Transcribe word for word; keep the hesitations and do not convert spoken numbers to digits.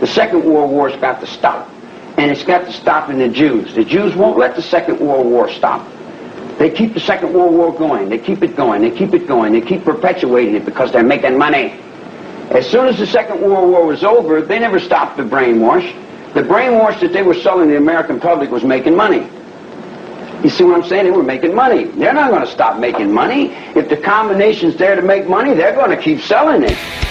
The Second World War's got to stop. And it's got to stop in the Jews. The Jews won't let the Second World War stop. They keep the Second World War going. They keep it going. They keep it going. They keep perpetuating it because they're making money. As soon as the Second World War was over, they never stopped the brainwash. The brainwash that they were selling the American public was making money. You see what I'm saying? They were making money. They're not going to stop making money. If the combination's there to make money, they're going to keep selling it.